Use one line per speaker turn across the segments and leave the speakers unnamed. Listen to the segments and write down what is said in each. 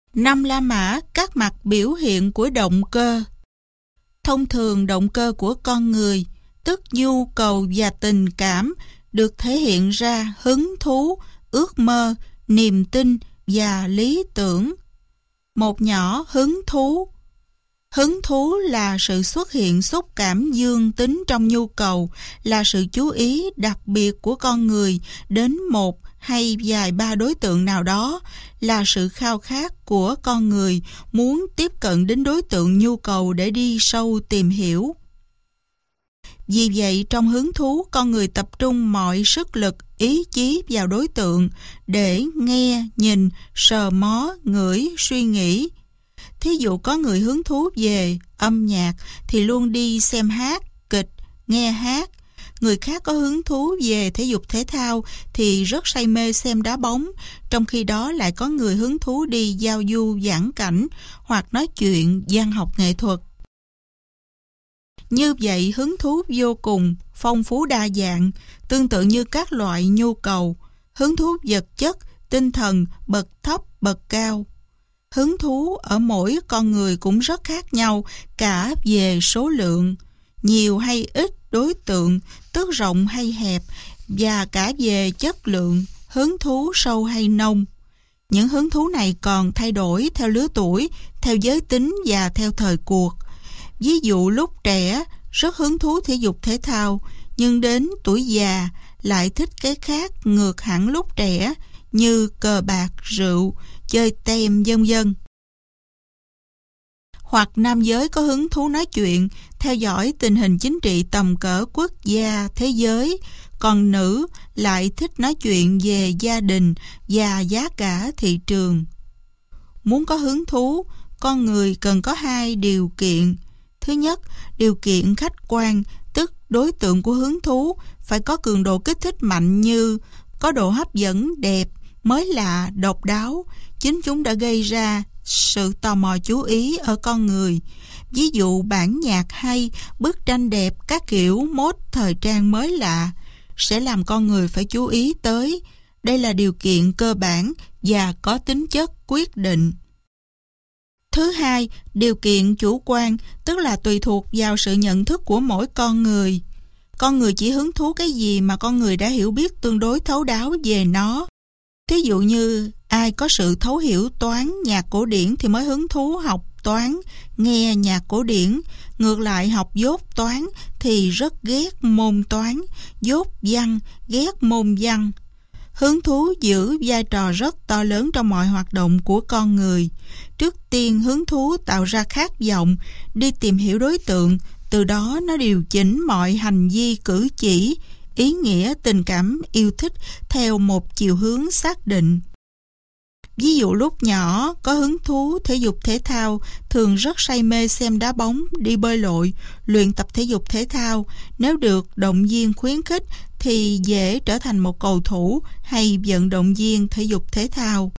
Năm La Mã, các mặt biểu hiện của động cơ. Thông thường động cơ của con người, tức nhu cầu và tình cảm, được thể hiện ra hứng thú, ước mơ, niềm tin và lý tưởng. Một nhỏ hứng thú. Hứng thú là sự xuất hiện xúc cảm dương tính trong nhu cầu, là sự chú ý đặc biệt của con người đến một hay vài ba đối tượng nào đó, là sự khao khát của con người muốn tiếp cận đến đối tượng nhu cầu để đi sâu tìm hiểu. Vì vậy, trong hứng thú, con người tập trung mọi sức lực, ý chí vào đối tượng để nghe, nhìn, sờ mó, ngửi, suy nghĩ. Thí dụ có người hứng thú về âm nhạc thì luôn đi xem hát, kịch, nghe hát. Người khác có hứng thú về thể dục thể thao thì rất say mê xem đá bóng, trong khi đó lại có người hứng thú đi giao du vãn cảnh hoặc nói chuyện văn học nghệ thuật. Như vậy, hứng thú vô cùng, phong phú đa dạng, tương tự như các loại nhu cầu, hứng thú vật chất, tinh thần, bậc thấp, bậc cao. Hứng thú ở mỗi con người cũng rất khác nhau, cả về số lượng, nhiều hay ít, đối tượng, tức rộng hay hẹp, và cả về chất lượng, hứng thú sâu hay nông. Những hứng thú này còn thay đổi theo lứa tuổi, theo giới tính và theo thời cuộc. Ví dụ lúc trẻ rất hứng thú thể dục thể thao, nhưng đến tuổi già lại thích cái khác ngược hẳn lúc trẻ như cờ bạc, rượu, chơi tem vân vân. Hoặc nam giới có hứng thú nói chuyện, theo dõi tình hình chính trị tầm cỡ quốc gia, thế giới, còn nữ lại thích nói chuyện về gia đình và giá cả thị trường. Muốn có hứng thú, con người cần có hai điều kiện. Thứ nhất, điều kiện khách quan, tức đối tượng của hứng thú phải có cường độ kích thích mạnh như có độ hấp dẫn đẹp, mới lạ, độc đáo. Chính chúng đã gây ra sự tò mò chú ý ở con người. Ví dụ bản nhạc hay, bức tranh đẹp, các kiểu mốt thời trang mới lạ sẽ làm con người phải chú ý tới. Đây là điều kiện cơ bản và có tính chất quyết định. Thứ hai, điều kiện chủ quan, tức là tùy thuộc vào sự nhận thức của mỗi con người. Con người chỉ hứng thú cái gì mà con người đã hiểu biết tương đối thấu đáo về nó. Thí dụ như ai có sự thấu hiểu toán, nhạc cổ điển thì mới hứng thú học toán, nghe nhạc cổ điển. Ngược lại, học dốt toán thì rất ghét môn toán, dốt văn, ghét môn văn. Hứng thú giữ vai trò rất to lớn trong mọi hoạt động của con người. Trước tiên, hứng thú tạo ra khát vọng, đi tìm hiểu đối tượng, từ đó nó điều chỉnh mọi hành vi cử chỉ, ý nghĩa, tình cảm, yêu thích theo một chiều hướng xác định. Ví dụ lúc nhỏ có hứng thú thể dục thể thao, thường rất say mê xem đá bóng, đi bơi lội, luyện tập thể dục thể thao. Nếu được động viên khuyến khích thì dễ trở thành một cầu thủ hay vận động viên thể dục thể thao.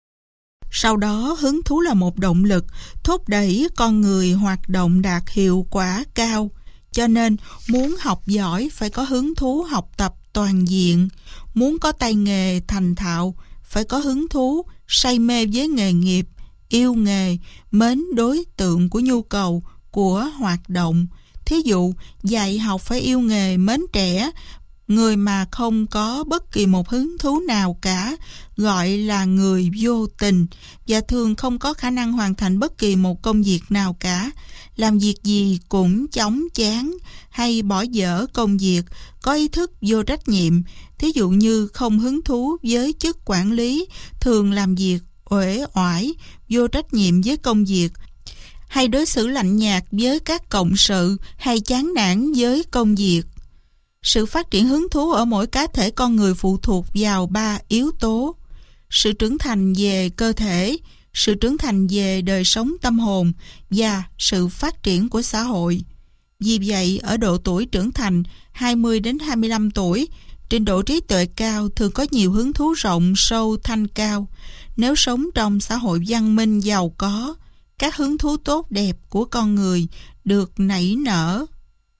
Sau đó, hứng thú là một động lực, thúc đẩy con người hoạt động đạt hiệu quả cao. Cho nên, muốn học giỏi phải có hứng thú học tập toàn diện. Muốn có tay nghề thành thạo, phải có hứng thú, say mê với nghề nghiệp, yêu nghề, mến đối tượng của nhu cầu, của hoạt động. Thí dụ, dạy học phải yêu nghề, mến trẻ. Người mà không có bất kỳ một hứng thú nào cả gọi là người vô tình và thường không có khả năng hoàn thành bất kỳ một công việc nào cả. Làm việc gì cũng chóng chán hay bỏ dở công việc, có ý thức vô trách nhiệm. Thí dụ như không hứng thú với chức quản lý, thường làm việc uể oải, vô trách nhiệm với công việc, hay đối xử lạnh nhạt với các cộng sự, hay chán nản với công việc. Sự phát triển hứng thú ở mỗi cá thể con người phụ thuộc vào 3 yếu tố: sự trưởng thành về cơ thể, sự trưởng thành về đời sống tâm hồn và sự phát triển của xã hội. Vì vậy, ở độ tuổi trưởng thành 20 đến 25 tuổi, trình độ trí tuệ cao thường có nhiều hứng thú rộng, sâu, thanh cao. Nếu sống trong xã hội văn minh giàu có, các hứng thú tốt đẹp của con người được nảy nở.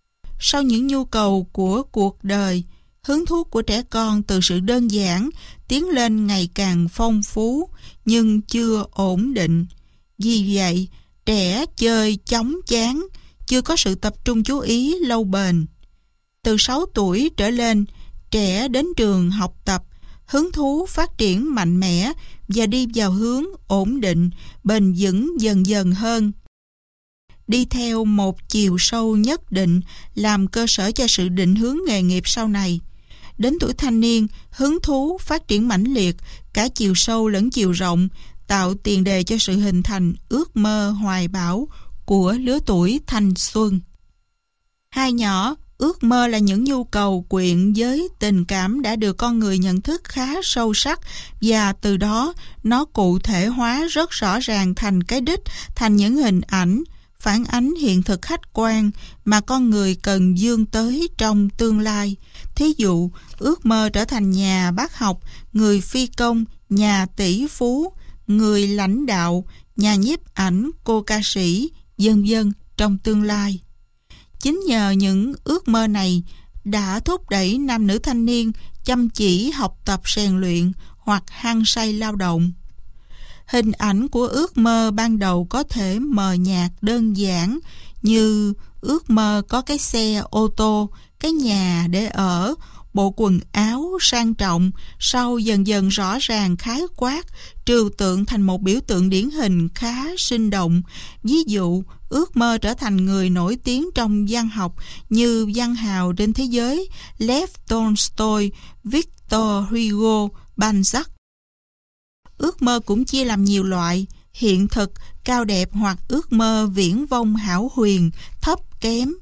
Sau những nhu cầu của cuộc đời, hứng thú của trẻ con từ sự đơn giản tiến lên ngày càng phong phú nhưng chưa ổn định. Vì vậy, trẻ chơi chóng chán, chưa có sự tập trung chú ý lâu bền. Từ 6 tuổi trở lên, trẻ đến trường học tập, hứng thú phát triển mạnh mẽ và đi vào hướng ổn định, bền vững dần dần hơn. Đi theo một chiều sâu nhất định làm cơ sở cho sự định hướng nghề nghiệp sau này. Đến tuổi thanh niên, hứng thú phát triển mãnh liệt, cả chiều sâu lẫn chiều rộng, tạo tiền đề cho sự hình thành ước mơ hoài bão của lứa tuổi thanh xuân. Hai nhỏ, ước mơ là những nhu cầu quyện với tình cảm đã được con người nhận thức khá sâu sắc, và từ đó nó cụ thể hóa rất rõ ràng thành cái đích, thành những hình ảnh phản ánh hiện thực khách quan mà con người cần vươn tới trong tương lai. Thí dụ, ước mơ trở thành nhà bác học, người phi công, nhà tỷ phú, người lãnh đạo, nhà nhiếp ảnh, cô ca sĩ, vân vân trong tương lai. Chính nhờ những ước mơ này đã thúc đẩy nam nữ thanh niên chăm chỉ học tập rèn luyện hoặc hăng say lao động. Hình ảnh của ước mơ ban đầu có thể mờ nhạt đơn giản, như ước mơ có cái xe ô tô, cái nhà để ở, bộ quần áo sang trọng, sau dần dần rõ ràng khái quát, trừu tượng thành một biểu tượng điển hình khá sinh động. Ví dụ, ước mơ trở thành người nổi tiếng trong văn học như văn hào trên thế giới Lev Tolstoy, Victor Hugo, Balzac. Ước mơ cũng chia làm nhiều loại: hiện thực, cao đẹp hoặc ước mơ viển vông hão huyền, thấp kém.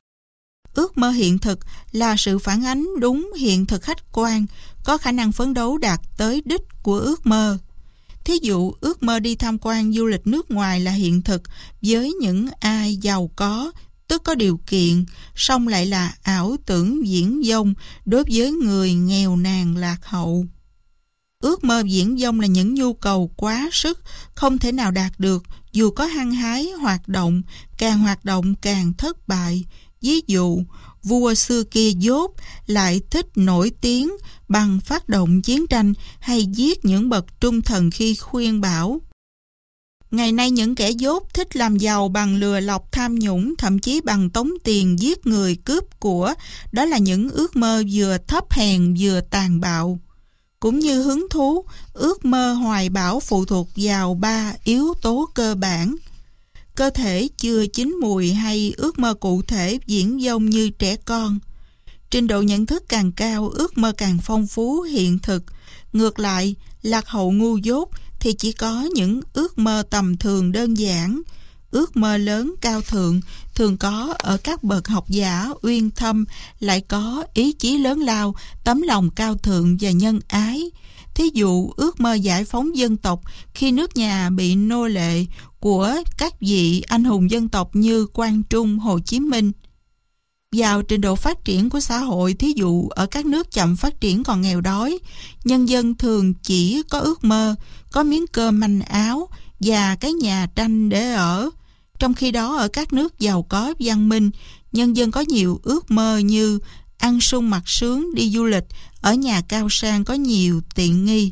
Ước mơ hiện thực là sự phản ánh đúng hiện thực khách quan, có khả năng phấn đấu đạt tới đích của ước mơ. Thí dụ, ước mơ đi tham quan du lịch nước ngoài là hiện thực với những ai giàu có, tức có điều kiện, song lại là ảo tưởng viển vông đối với người nghèo nàn lạc hậu. Ước mơ viển vông là những nhu cầu quá sức, không thể nào đạt được dù có hăng hái hoạt động càng thất bại. Ví dụ, vua xưa kia dốt lại thích nổi tiếng bằng phát động chiến tranh hay giết những bậc trung thần khi khuyên bảo. Ngày nay những kẻ dốt thích làm giàu bằng lừa lọc tham nhũng, thậm chí bằng tống tiền giết người cướp của. Đó là những ước mơ vừa thấp hèn vừa tàn bạo. Cũng như hứng thú, ước mơ hoài bão phụ thuộc vào 3 yếu tố cơ bản: cơ thể chưa chín mùi hay ước mơ cụ thể viển vông như trẻ con. Trình độ nhận thức càng cao, ước mơ càng phong phú hiện thực. Ngược lại, lạc hậu ngu dốt thì chỉ có những ước mơ tầm thường đơn giản. Ước mơ lớn cao thượng thường có ở các bậc học giả uyên thâm, lại có ý chí lớn lao, tấm lòng cao thượng và nhân ái. Thí dụ, ước mơ giải phóng dân tộc khi nước nhà bị nô lệ của các vị anh hùng dân tộc như Quang Trung, Hồ Chí Minh. Vào trình độ phát triển của xã hội, thí dụ ở các nước chậm phát triển còn nghèo đói, nhân dân thường chỉ có ước mơ có miếng cơm manh áo và cái nhà tranh để ở. Trong khi đó ở các nước giàu có văn minh, nhân dân có nhiều ước mơ như ăn sung mặc sướng, đi du lịch, ở nhà cao sang có nhiều tiện nghi.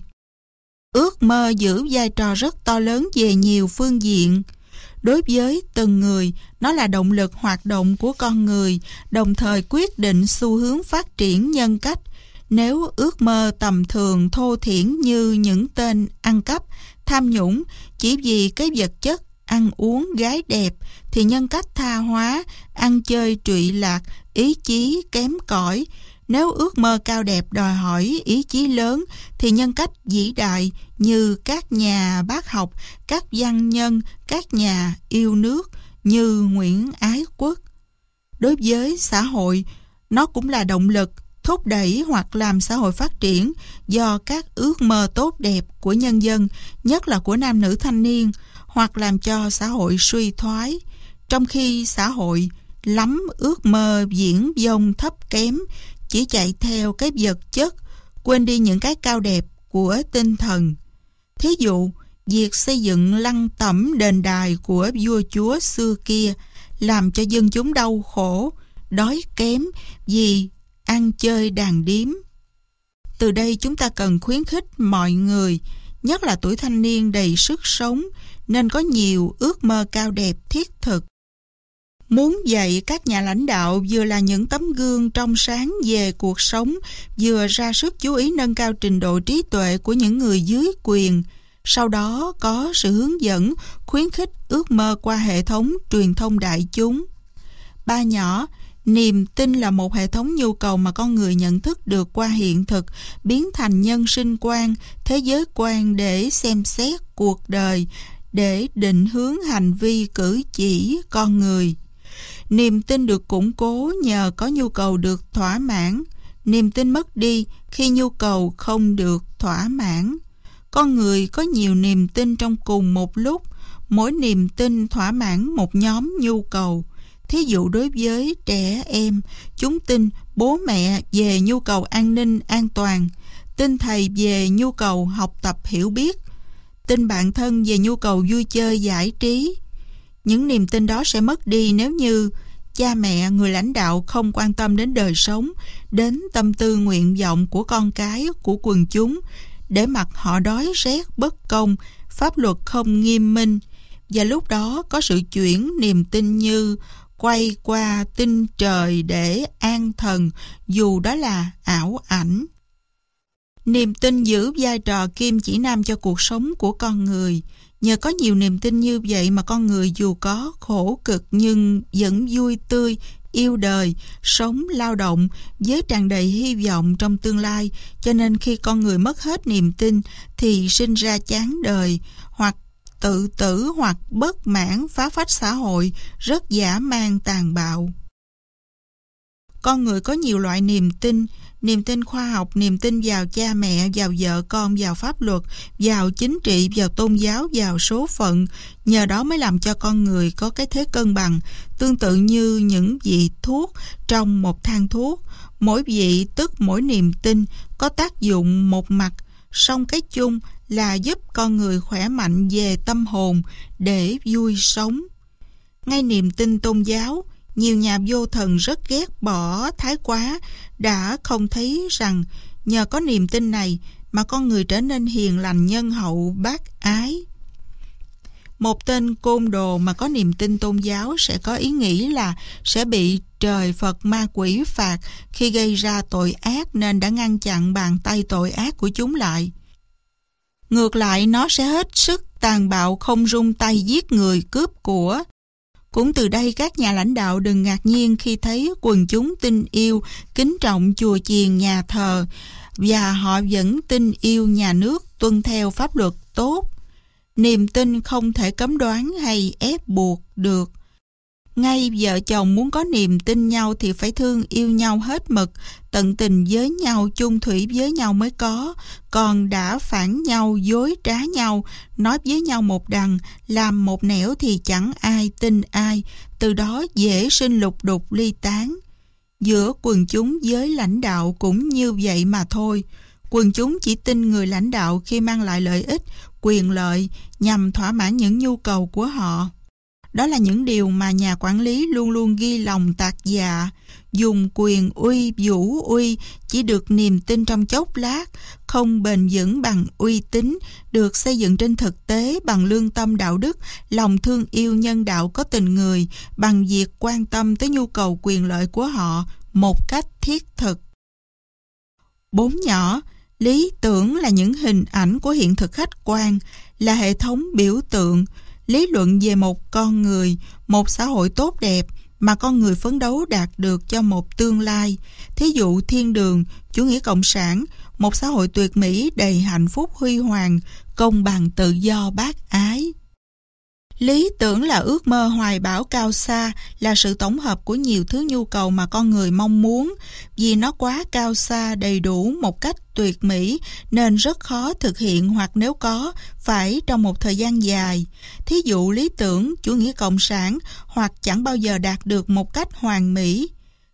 Ước mơ giữ vai trò rất to lớn về nhiều phương diện. Đối với từng người, nó là động lực hoạt động của con người, đồng thời quyết định xu hướng phát triển nhân cách. Nếu ước mơ tầm thường thô thiển như những tên ăn cắp, tham nhũng chỉ vì cái vật chất, ăn uống, gái đẹp, thì nhân cách tha hóa, ăn chơi trụy lạc, ý chí kém cỏi. Nếu ước mơ cao đẹp đòi hỏi ý chí lớn, thì nhân cách vĩ đại như các nhà bác học, các văn nhân, các nhà yêu nước như Nguyễn Ái Quốc. Đối với xã hội, nó cũng là động lực thúc đẩy hoặc làm xã hội phát triển do các ước mơ tốt đẹp của nhân dân, nhất là của nam nữ thanh niên, hoặc làm cho xã hội suy thoái. Trong khi xã hội lắm ước mơ viển vông thấp kém, chỉ chạy theo cái vật chất, quên đi những cái cao đẹp của tinh thần. Thí dụ, việc xây dựng lăng tẩm đền đài của vua chúa xưa kia làm cho dân chúng đau khổ, đói kém vì ăn chơi đàn điếm. Từ đây chúng ta cần khuyến khích mọi người, nhất là tuổi thanh niên đầy sức sống, nên có nhiều ước mơ cao đẹp thiết thực. Muốn dạy các nhà lãnh đạo vừa là những tấm gương trong sáng về cuộc sống, vừa ra sức chú ý nâng cao trình độ trí tuệ của những người dưới quyền. Sau đó có sự hướng dẫn, khuyến khích ước mơ qua hệ thống truyền thông đại chúng. Ba nhỏ, niềm tin là một hệ thống nhu cầu mà con người nhận thức được qua hiện thực, biến thành nhân sinh quan, thế giới quan để xem xét cuộc đời, để định hướng hành vi cử chỉ con người. Niềm tin được củng cố nhờ có nhu cầu được thỏa mãn. Niềm tin mất đi khi nhu cầu không được thỏa mãn. Con người có nhiều niềm tin trong cùng một lúc, mỗi niềm tin thỏa mãn một nhóm nhu cầu. Thí dụ đối với trẻ em, chúng tin bố mẹ về nhu cầu an ninh an toàn, tin thầy về nhu cầu học tập hiểu biết, tin bạn thân về nhu cầu vui chơi giải trí. Những niềm tin đó sẽ mất đi nếu như cha mẹ, người lãnh đạo không quan tâm đến đời sống, đến tâm tư nguyện vọng của con cái, của quần chúng, để mặc họ đói rét bất công, pháp luật không nghiêm minh. Và lúc đó có sự chuyển niềm tin như quay qua tin trời để an thần, dù đó là ảo ảnh. Niềm tin giữ vai trò kim chỉ nam cho cuộc sống của con người. Nhờ có nhiều niềm tin như vậy mà con người dù có khổ cực nhưng vẫn vui tươi, yêu đời, sống lao động với tràn đầy hy vọng trong tương lai. Cho nên khi con người mất hết niềm tin thì sinh ra chán đời, hoặc tự tử, hoặc bất mãn, phá phách xã hội, rất dã man tàn bạo. Con người có nhiều loại niềm tin khoa học, niềm tin vào cha mẹ, vào vợ con, vào pháp luật, vào chính trị, vào tôn giáo, vào số phận. Nhờ đó mới làm cho con người có cái thế cân bằng, tương tự như những vị thuốc trong một thang thuốc. Mỗi vị tức mỗi niềm tin có tác dụng một mặt, song cái chung là giúp con người khỏe mạnh về tâm hồn để vui sống. Ngay niềm tin tôn giáo, nhiều nhà vô thần rất ghét bỏ thái quá, đã không thấy rằng nhờ có niềm tin này mà con người trở nên hiền lành, nhân hậu, bác ái. Một tên côn đồ mà có niềm tin tôn giáo sẽ có ý nghĩ là sẽ bị trời Phật ma quỷ phạt khi gây ra tội ác, nên đã ngăn chặn bàn tay tội ác của chúng lại. Ngược lại, nó sẽ hết sức tàn bạo, không rung tay giết người, cướp của. Cũng từ đây các nhà lãnh đạo đừng ngạc nhiên khi thấy quần chúng tin yêu, kính trọng chùa chiền, nhà thờ, và họ vẫn tin yêu nhà nước, tuân theo pháp luật tốt. Niềm tin không thể cấm đoán hay ép buộc được. Ngay vợ chồng muốn có niềm tin nhau thì phải thương yêu nhau hết mực, tận tình với nhau, chung thủy với nhau mới có. Còn đã phản nhau, dối trá nhau, nói với nhau một đằng, làm một nẻo thì chẳng ai tin ai. Từ đó dễ sinh lục đục ly tán. Giữa quần chúng với lãnh đạo cũng như vậy mà thôi. Quần chúng chỉ tin người lãnh đạo khi mang lại lợi ích, quyền lợi nhằm thỏa mãn những nhu cầu của họ. Đó là những điều mà nhà quản lý luôn luôn ghi lòng tạc dạ. Dùng quyền uy, vũ uy, chỉ được niềm tin trong chốc lát, không bền vững bằng uy tín, được xây dựng trên thực tế bằng lương tâm đạo đức, lòng thương yêu nhân đạo có tình người, bằng việc quan tâm tới nhu cầu quyền lợi của họ một cách thiết thực. 4 nhỏ, lý tưởng là những hình ảnh của hiện thực khách quan, là hệ thống biểu tượng, lý luận về một con người, một xã hội tốt đẹp mà con người phấn đấu đạt được cho một tương lai. Thí dụ thiên đường, chủ nghĩa cộng sản, một xã hội tuyệt mỹ đầy hạnh phúc huy hoàng, công bằng tự do bác ái. Lý tưởng là ước mơ hoài bão cao xa, là sự tổng hợp của nhiều thứ nhu cầu mà con người mong muốn. Vì nó quá cao xa, đầy đủ một cách tuyệt mỹ nên rất khó thực hiện, hoặc nếu có, phải trong một thời gian dài. Thí dụ lý tưởng, chủ nghĩa cộng sản, hoặc chẳng bao giờ đạt được một cách hoàn mỹ.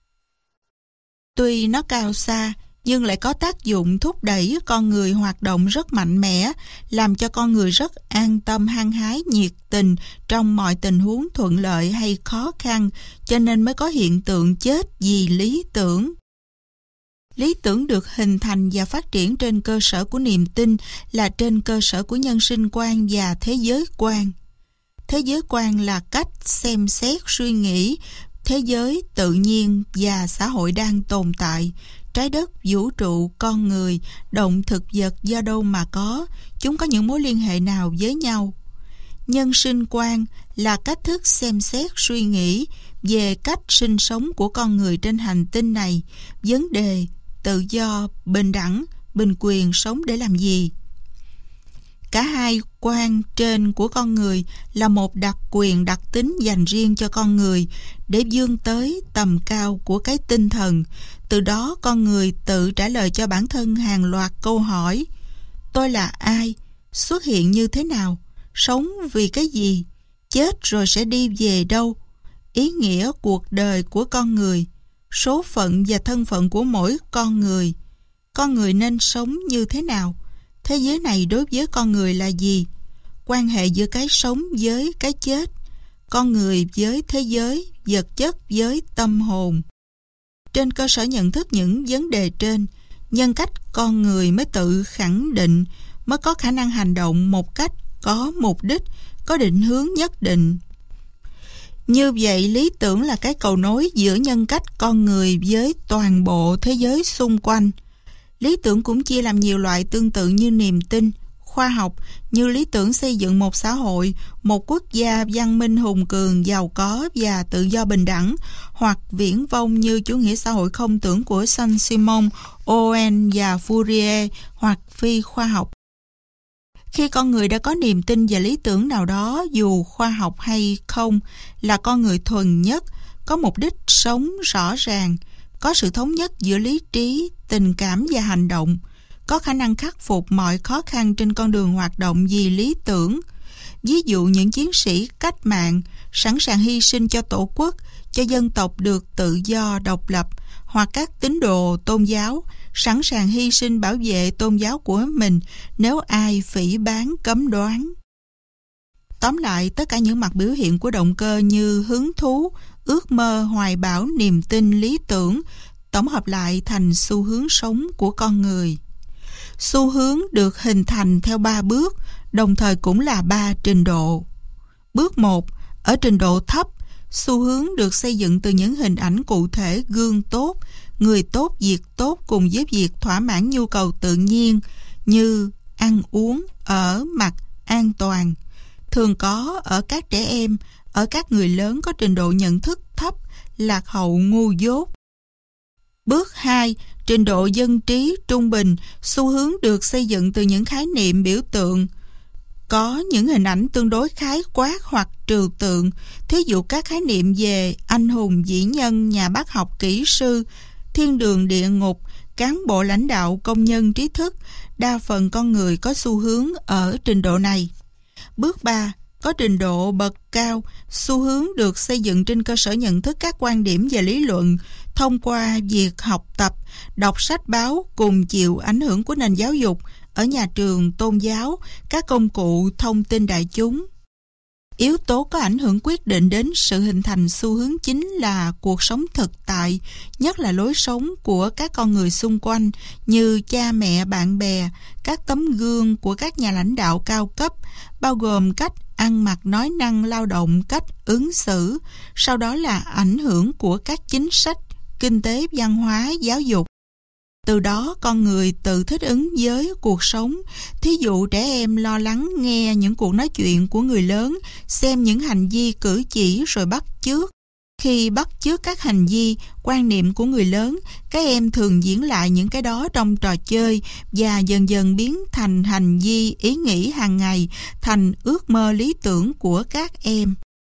Tuy nó cao xa, nhưng lại có tác dụng thúc đẩy con người hoạt động rất mạnh mẽ, làm cho con người rất an tâm, hăng hái, nhiệt tình trong mọi tình huống thuận lợi hay khó khăn, cho nên mới có hiện tượng chết vì lý tưởng. Lý tưởng được hình thành và phát triển trên cơ sở của niềm tin là trên cơ sở của nhân sinh quan và thế giới quan. Thế giới quan là cách xem xét suy nghĩ thế giới, tự nhiên và xã hội đang tồn tại, trái đất, vũ trụ, con người, động thực vật do đâu mà có, chúng có những mối liên hệ nào với nhau. Nhân sinh quan là cách thức xem xét suy nghĩ về cách sinh sống của con người trên hành tinh này, vấn đề tự do, bình đẳng, bình quyền sống để làm gì. Cả hai quan trên của con người là một đặc quyền đặc tính dành riêng cho con người để vươn tới tầm cao của cái tinh thần. Từ đó con người tự trả lời cho bản thân hàng loạt câu hỏi: tôi là ai? Xuất hiện như thế nào? Sống vì cái gì? Chết rồi sẽ đi về đâu? Ý nghĩa cuộc đời của con người, số phận và thân phận của mỗi con người nên sống như thế nào? Thế giới này đối với con người là gì? Quan hệ giữa cái sống với cái chết, con người với thế giới, vật chất với tâm hồn. Trên cơ sở nhận thức những vấn đề trên, nhân cách con người mới tự khẳng định, mới có khả năng hành động một cách có mục đích, có định hướng nhất định. Như vậy, lý tưởng là cái cầu nối giữa nhân cách con người với toàn bộ thế giới xung quanh. Lý tưởng cũng chia làm nhiều loại tương tự như niềm tin, khoa học, như lý tưởng xây dựng một xã hội, một quốc gia văn minh hùng cường, giàu có và tự do bình đẳng, hoặc viển vông như chủ nghĩa xã hội không tưởng của Saint-Simon, Owen và Fourier, hoặc phi khoa học. Khi con người đã có niềm tin và lý tưởng nào đó, dù khoa học hay không, là con người thuần nhất, có mục đích sống rõ ràng, có sự thống nhất giữa lý trí, tình cảm và hành động, có khả năng khắc phục mọi khó khăn trên con đường hoạt động vì lý tưởng. Ví dụ những chiến sĩ cách mạng sẵn sàng hy sinh cho tổ quốc, cho dân tộc được tự do độc lập, hoặc các tín đồ tôn giáo sẵn sàng hy sinh bảo vệ tôn giáo của mình nếu ai phỉ báng cấm đoán. Tóm lại, tất cả những mặt biểu hiện của động cơ như hứng thú, ước mơ, hoài bão, niềm tin, lý tưởng tổng hợp lại thành xu hướng sống của con người. Xu hướng được hình thành theo 3 bước, đồng thời cũng là 3 trình độ. Bước 1, ở trình độ thấp, xu hướng được xây dựng từ những hình ảnh cụ thể gương tốt, người tốt, việc tốt cùng với việc thỏa mãn nhu cầu tự nhiên như ăn uống, ở, mặc, an toàn, thường có ở các trẻ em, ở các người lớn có trình độ nhận thức thấp, lạc hậu, ngu dốt. Bước 2, trình độ dân trí trung bình, xu hướng được xây dựng từ những khái niệm biểu tượng, có những hình ảnh tương đối khái quát hoặc trừu tượng, thí dụ các khái niệm về anh hùng, vĩ nhân, nhà bác học, kỹ sư, thiên đường, địa ngục, cán bộ lãnh đạo, công nhân, trí thức. Đa phần con người có xu hướng ở trình độ này. Bước 3, có trình độ bậc cao, xu hướng được xây dựng trên cơ sở nhận thức các quan điểm về lý luận, thông qua việc học tập, đọc sách báo cùng chịu ảnh hưởng của nền giáo dục, ở nhà trường, tôn giáo, các công cụ thông tin đại chúng. Yếu tố có ảnh hưởng quyết định đến sự hình thành xu hướng chính là cuộc sống thực tại, nhất là lối sống của các con người xung quanh như cha mẹ, bạn bè, các tấm gương của các nhà lãnh đạo cao cấp, bao gồm cách ăn mặc, nói năng, lao động, cách ứng xử, sau đó là ảnh hưởng của các chính sách, kinh tế, văn hóa, giáo dục. Từ đó con người tự thích ứng với cuộc sống. Thí dụ trẻ em lo lắng nghe những cuộc nói chuyện của người lớn, xem những hành vi cử chỉ rồi bắt chước. Khi bắt chước các hành vi, quan niệm của người lớn, các em thường diễn lại những cái đó trong trò chơi và dần dần biến thành hành vi, ý nghĩ hàng ngày, thành ước mơ lý tưởng của các em.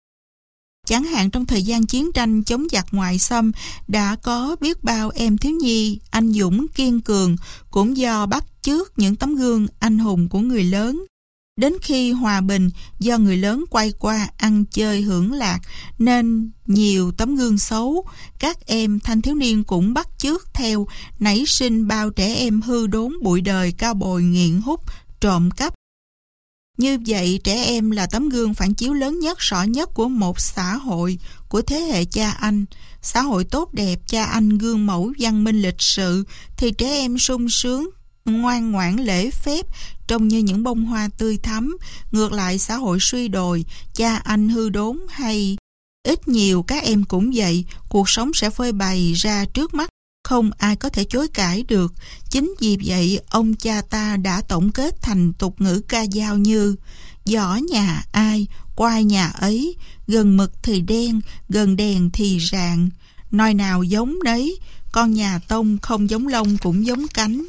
Chẳng hạn trong thời gian chiến tranh chống giặc ngoại xâm, đã có biết bao em thiếu nhi anh dũng kiên cường cũng do bắt chước những tấm gương anh hùng của người lớn. Đến khi hòa bình, do người lớn quay qua ăn chơi hưởng lạc nên nhiều tấm gương xấu, các em thanh thiếu niên cũng bắt chước theo, nảy sinh bao trẻ em hư đốn bụi đời, cao bồi, nghiện hút, trộm cắp. Như vậy, trẻ em là tấm gương phản chiếu lớn nhất, rõ nhất của một xã hội, của thế hệ cha anh. Xã hội tốt đẹp, cha anh gương mẫu văn minh lịch sự, thì trẻ em sung sướng, ngoan ngoãn lễ phép, trông như những bông hoa tươi thắm. Ngược lại, xã hội suy đồi, cha anh hư đốn hay ít nhiều các em cũng vậy, cuộc sống sẽ phơi bày ra trước mắt, không ai có thể chối cãi được. Chính vì vậy, ông cha ta đã tổng kết thành tục ngữ ca dao như: giỏ nhà ai, quai nhà ấy, gần mực thì đen, gần đèn thì rạng. Nòi nào giống đấy, con nhà Tông không giống lông cũng giống cánh.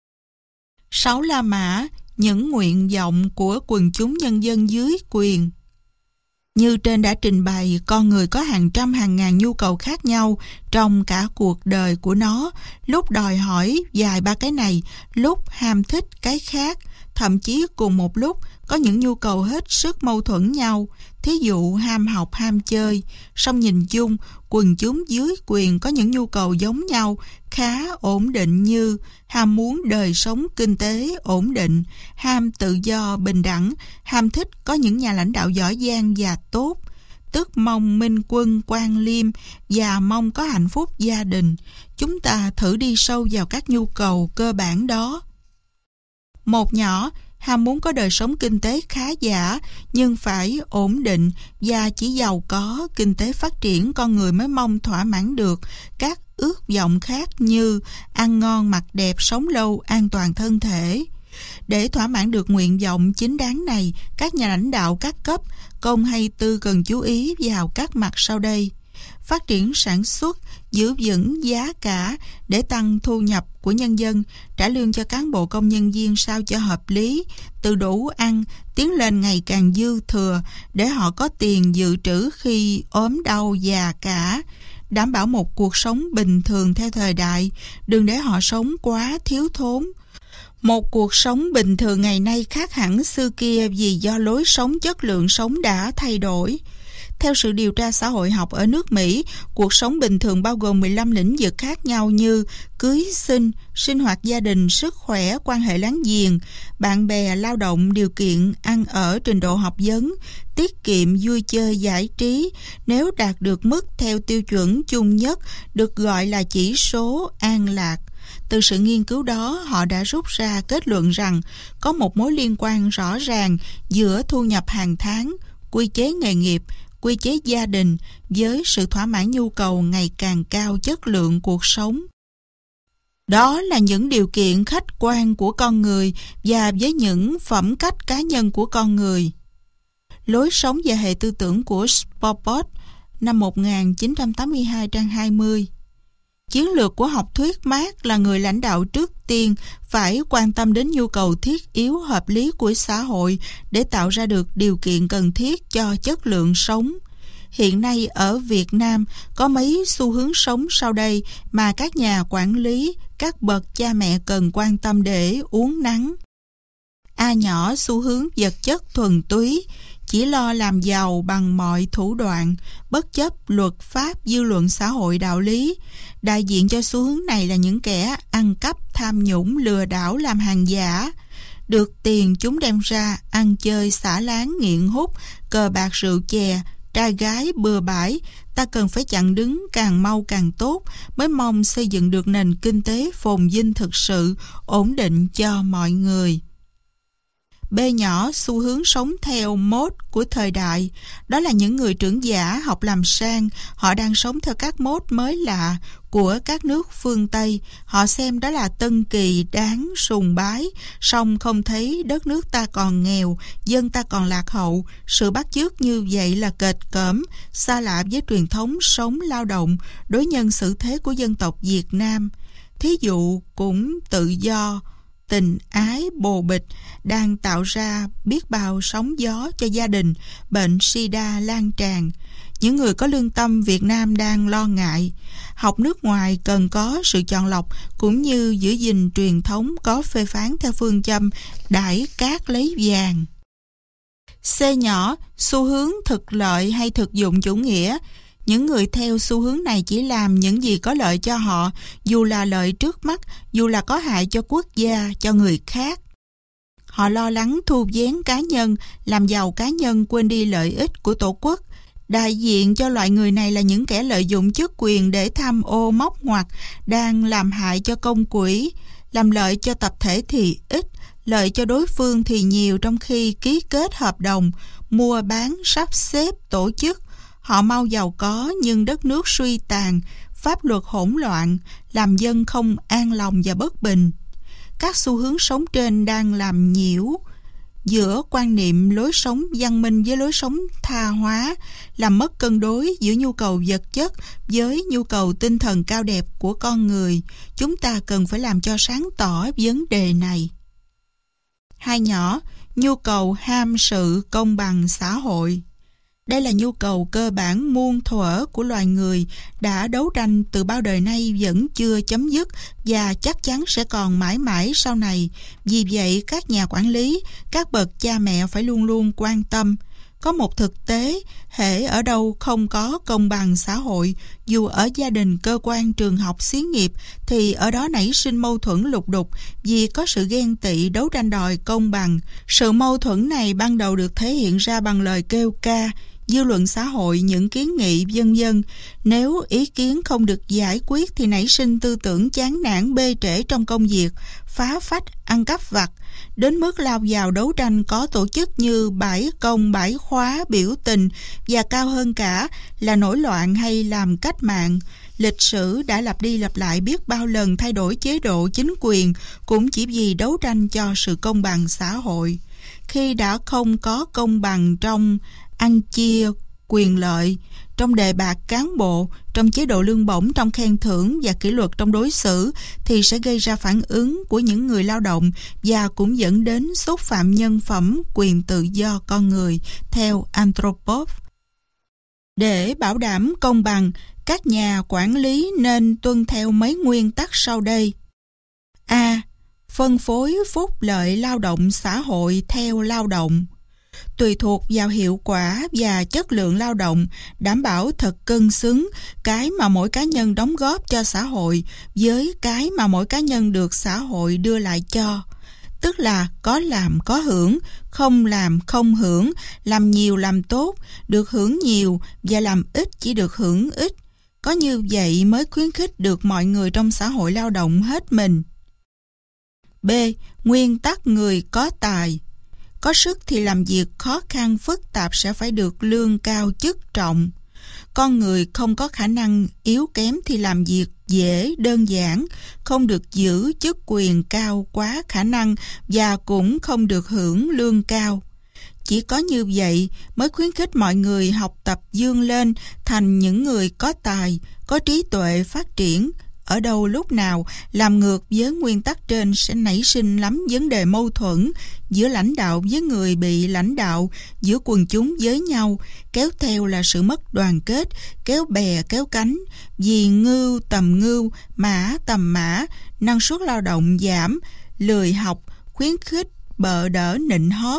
6 La Mã, những nguyện vọng của quần chúng nhân dân dưới quyền. Như trên đã trình bày, con người có hàng trăm hàng ngàn nhu cầu khác nhau trong cả cuộc đời của nó, lúc đòi hỏi vài ba cái này, lúc ham thích cái khác, thậm chí cùng một lúc có những nhu cầu hết sức mâu thuẫn nhau, thí dụ ham học, ham chơi. Song nhìn chung, quần chúng dưới quyền có những nhu cầu giống nhau, khá ổn định như ham muốn đời sống kinh tế ổn định, ham tự do bình đẳng, ham thích có những nhà lãnh đạo giỏi giang và tốt, tức mong minh quân quan liêm và mong có hạnh phúc gia đình. Chúng ta thử đi sâu vào các nhu cầu cơ bản đó. Một nhỏ, ham muốn có đời sống kinh tế khá giả nhưng phải ổn định và chỉ giàu có, kinh tế phát triển con người mới mong thỏa mãn được các ước vọng khác như ăn ngon, mặc đẹp, sống lâu, an toàn thân thể. Để thỏa mãn được nguyện vọng chính đáng này, các nhà lãnh đạo các cấp, công hay tư cần chú ý vào các mặt sau đây: phát triển sản xuất, giữ vững giá cả để tăng thu nhập của nhân dân, trả lương cho cán bộ công nhân viên sao cho hợp lý, từ đủ ăn tiến lên ngày càng dư thừa để họ có tiền dự trữ khi ốm đau già cả, đảm bảo một cuộc sống bình thường theo thời đại, đừng để họ sống quá thiếu thốn. Một cuộc sống bình thường ngày nay khác hẳn xưa kia vì do lối sống, chất lượng sống đã thay đổi. Theo sự điều tra xã hội học ở nước Mỹ, cuộc sống bình thường bao gồm 15 lĩnh vực khác nhau như cưới xin, sinh hoạt gia đình, sức khỏe, quan hệ láng giềng, bạn bè, lao động, điều kiện ăn ở, trình độ học vấn, tiết kiệm, vui chơi, giải trí. Nếu đạt được mức theo tiêu chuẩn chung nhất, được gọi là chỉ số an lạc. Từ sự nghiên cứu đó, họ đã rút ra kết luận rằng có một mối liên quan rõ ràng giữa thu nhập hàng tháng, quy chế nghề nghiệp, quy chế gia đình với sự thỏa mãn nhu cầu ngày càng cao chất lượng cuộc sống. Đó là những điều kiện khách quan của con người và với những phẩm cách cá nhân của con người. Lối sống và hệ tư tưởng của Sporbot, năm 1982 trang 20. Chiến lược của học thuyết Mác là người lãnh đạo trước tiên phải quan tâm đến nhu cầu thiết yếu hợp lý của xã hội để tạo ra được điều kiện cần thiết cho chất lượng sống. Hiện nay ở Việt Nam có mấy xu hướng sống sau đây mà các nhà quản lý, các bậc cha mẹ cần quan tâm để uốn nắn. A nhỏ, xu hướng vật chất thuần túy, chỉ lo làm giàu bằng mọi thủ đoạn, bất chấp luật pháp, dư luận xã hội, đạo lý. Đại diện cho xu hướng này là những kẻ ăn cắp, tham nhũng, lừa đảo, làm hàng giả. Được tiền chúng đem ra ăn chơi, xả láng, nghiện hút, cờ bạc, rượu chè, trai gái bừa bãi. Ta cần phải chặn đứng càng mau càng tốt, mới mong xây dựng được nền kinh tế phồn vinh thực sự, ổn định cho mọi người. B nhỏ, xu hướng sống theo mốt của thời đại. Đó là những người trưởng giả học làm sang. Họ đang sống theo các mốt mới lạ của các nước phương Tây. Họ xem đó là tân kỳ, đáng sùng bái. Song không thấy đất nước ta còn nghèo, dân ta còn lạc hậu. Sự bắt chước như vậy là kệch cỡm, xa lạ với truyền thống sống lao động, đối nhân xử thế của dân tộc Việt Nam. Thí dụ cũng tự do, tình ái bồ bịch đang tạo ra biết bao sóng gió cho gia đình, bệnh sida lan tràn. Những người có lương tâm Việt Nam đang lo ngại. Học nước ngoài cần có sự chọn lọc cũng như giữ gìn truyền thống có phê phán theo phương châm đãi cát lấy vàng. C nhỏ, xu hướng thực lợi hay thực dụng chủ nghĩa. Những người theo xu hướng này chỉ làm những gì có lợi cho họ, dù là lợi trước mắt, dù là có hại cho quốc gia, cho người khác. Họ lo lắng thu vén cá nhân, làm giàu cá nhân, quên đi lợi ích của Tổ quốc. Đại diện cho loại người này là những kẻ lợi dụng chức quyền để tham ô móc ngoặt, đang làm hại cho công quỹ, làm lợi cho tập thể thì ít, lợi cho đối phương thì nhiều. Trong khi ký kết hợp đồng mua bán, sắp xếp, tổ chức, họ mau giàu có nhưng đất nước suy tàn, pháp luật hỗn loạn, làm dân không an lòng và bất bình. Các xu hướng sống trên đang làm nhiễu giữa quan niệm lối sống văn minh với lối sống tha hóa, làm mất cân đối giữa nhu cầu vật chất với nhu cầu tinh thần cao đẹp của con người. Chúng ta cần phải làm cho sáng tỏ vấn đề này. 2 nhỏ, nhu cầu ham sự công bằng xã hội. Đây là nhu cầu cơ bản muôn thuở của loài người, đã đấu tranh từ bao đời nay vẫn chưa chấm dứt và chắc chắn sẽ còn mãi mãi sau này. Vì vậy, các nhà quản lý, các bậc cha mẹ phải luôn luôn quan tâm. Có một thực tế, hễ ở đâu không có công bằng xã hội, dù ở gia đình, cơ quan, trường học, xí nghiệp, thì ở đó nảy sinh mâu thuẫn lục đục vì có sự ghen tị, đấu tranh đòi công bằng. Sự mâu thuẫn này ban đầu được thể hiện ra bằng lời kêu ca, dư luận xã hội, những kiến nghị vân vân. Nếu ý kiến không được giải quyết thì nảy sinh tư tưởng chán nản, bê trễ trong công việc, phá phách, ăn cắp vặt, đến mức lao vào đấu tranh có tổ chức như bãi công, bãi khóa, biểu tình, và cao hơn cả là nổi loạn hay làm cách mạng. Lịch sử đã lặp đi lặp lại biết bao lần thay đổi chế độ chính quyền cũng chỉ vì đấu tranh cho sự công bằng xã hội. Khi đã không có công bằng trong ăn chia quyền lợi, trong đề bạt cán bộ, trong chế độ lương bổng, trong khen thưởng và kỷ luật trong đối xử, thì sẽ gây ra phản ứng của những người lao động và cũng dẫn đến xúc phạm nhân phẩm, quyền tự do con người, theo Andropov. Để bảo đảm công bằng, các nhà quản lý nên tuân theo mấy nguyên tắc sau đây. A. Phân phối phúc lợi lao động xã hội theo lao động, tùy thuộc vào hiệu quả và chất lượng lao động, đảm bảo thật cân xứng cái mà mỗi cá nhân đóng góp cho xã hội với cái mà mỗi cá nhân được xã hội đưa lại cho. Tức là có làm có hưởng, không làm không hưởng, làm nhiều làm tốt, được hưởng nhiều và làm ít chỉ được hưởng ít. Có như vậy mới khuyến khích được mọi người trong xã hội lao động hết mình. B. Nguyên tắc người có tài. Có sức thì làm việc khó khăn phức tạp sẽ phải được lương cao chức trọng. Con người không có khả năng, yếu kém thì làm việc dễ, đơn giản, không được giữ chức quyền cao quá khả năng và cũng không được hưởng lương cao. Chỉ có như vậy mới khuyến khích mọi người học tập vươn lên thành những người có tài, có trí tuệ phát triển. Ở đâu lúc nào làm ngược với nguyên tắc trên sẽ nảy sinh lắm vấn đề mâu thuẫn giữa lãnh đạo với người bị lãnh đạo, giữa quần chúng với nhau, kéo theo là sự mất đoàn kết, kéo bè kéo cánh, vì ngưu tầm ngưu, mã tầm mã, năng suất lao động giảm, lười học, khuyến khích, bợ đỡ nịnh hót.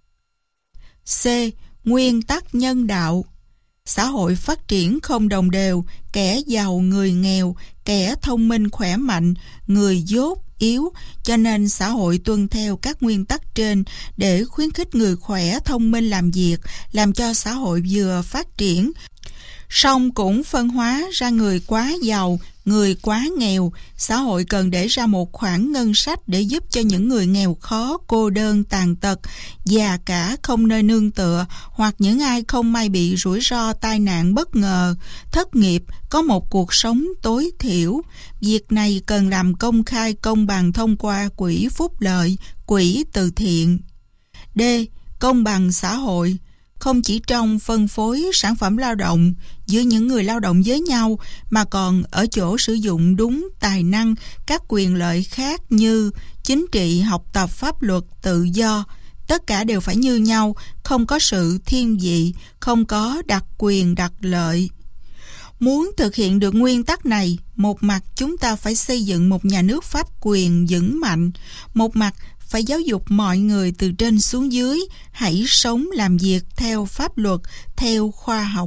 C. Nguyên tắc nhân đạo. Xã hội phát triển không đồng đều, kẻ giàu người nghèo, kẻ thông minh khỏe mạnh, người dốt yếu, cho nên xã hội tuân theo các nguyên tắc trên để khuyến khích người khỏe thông minh làm việc, làm cho xã hội vừa phát triển. Song cũng phân hóa ra người quá giàu, người quá nghèo. Xã hội cần để ra một khoản ngân sách để giúp cho những người nghèo khó, cô đơn, tàn tật, già cả không nơi nương tựa, hoặc những ai không may bị rủi ro tai nạn bất ngờ, thất nghiệp, có một cuộc sống tối thiểu. Việc này cần làm công khai công bằng thông qua quỹ phúc lợi, quỹ từ thiện. D. Công bằng xã hội. Không chỉ trong phân phối sản phẩm lao động giữa những người lao động với nhau, mà còn ở chỗ sử dụng đúng tài năng các quyền lợi khác như chính trị, học tập, pháp luật, tự do. Tất cả đều phải như nhau, không có sự thiên vị, không có đặc quyền đặc lợi. Muốn thực hiện được nguyên tắc này, một mặt chúng ta phải xây dựng một nhà nước pháp quyền vững mạnh, một mặt phải giáo dục mọi người từ trên xuống dưới, hãy sống làm việc theo pháp luật, theo khoa học.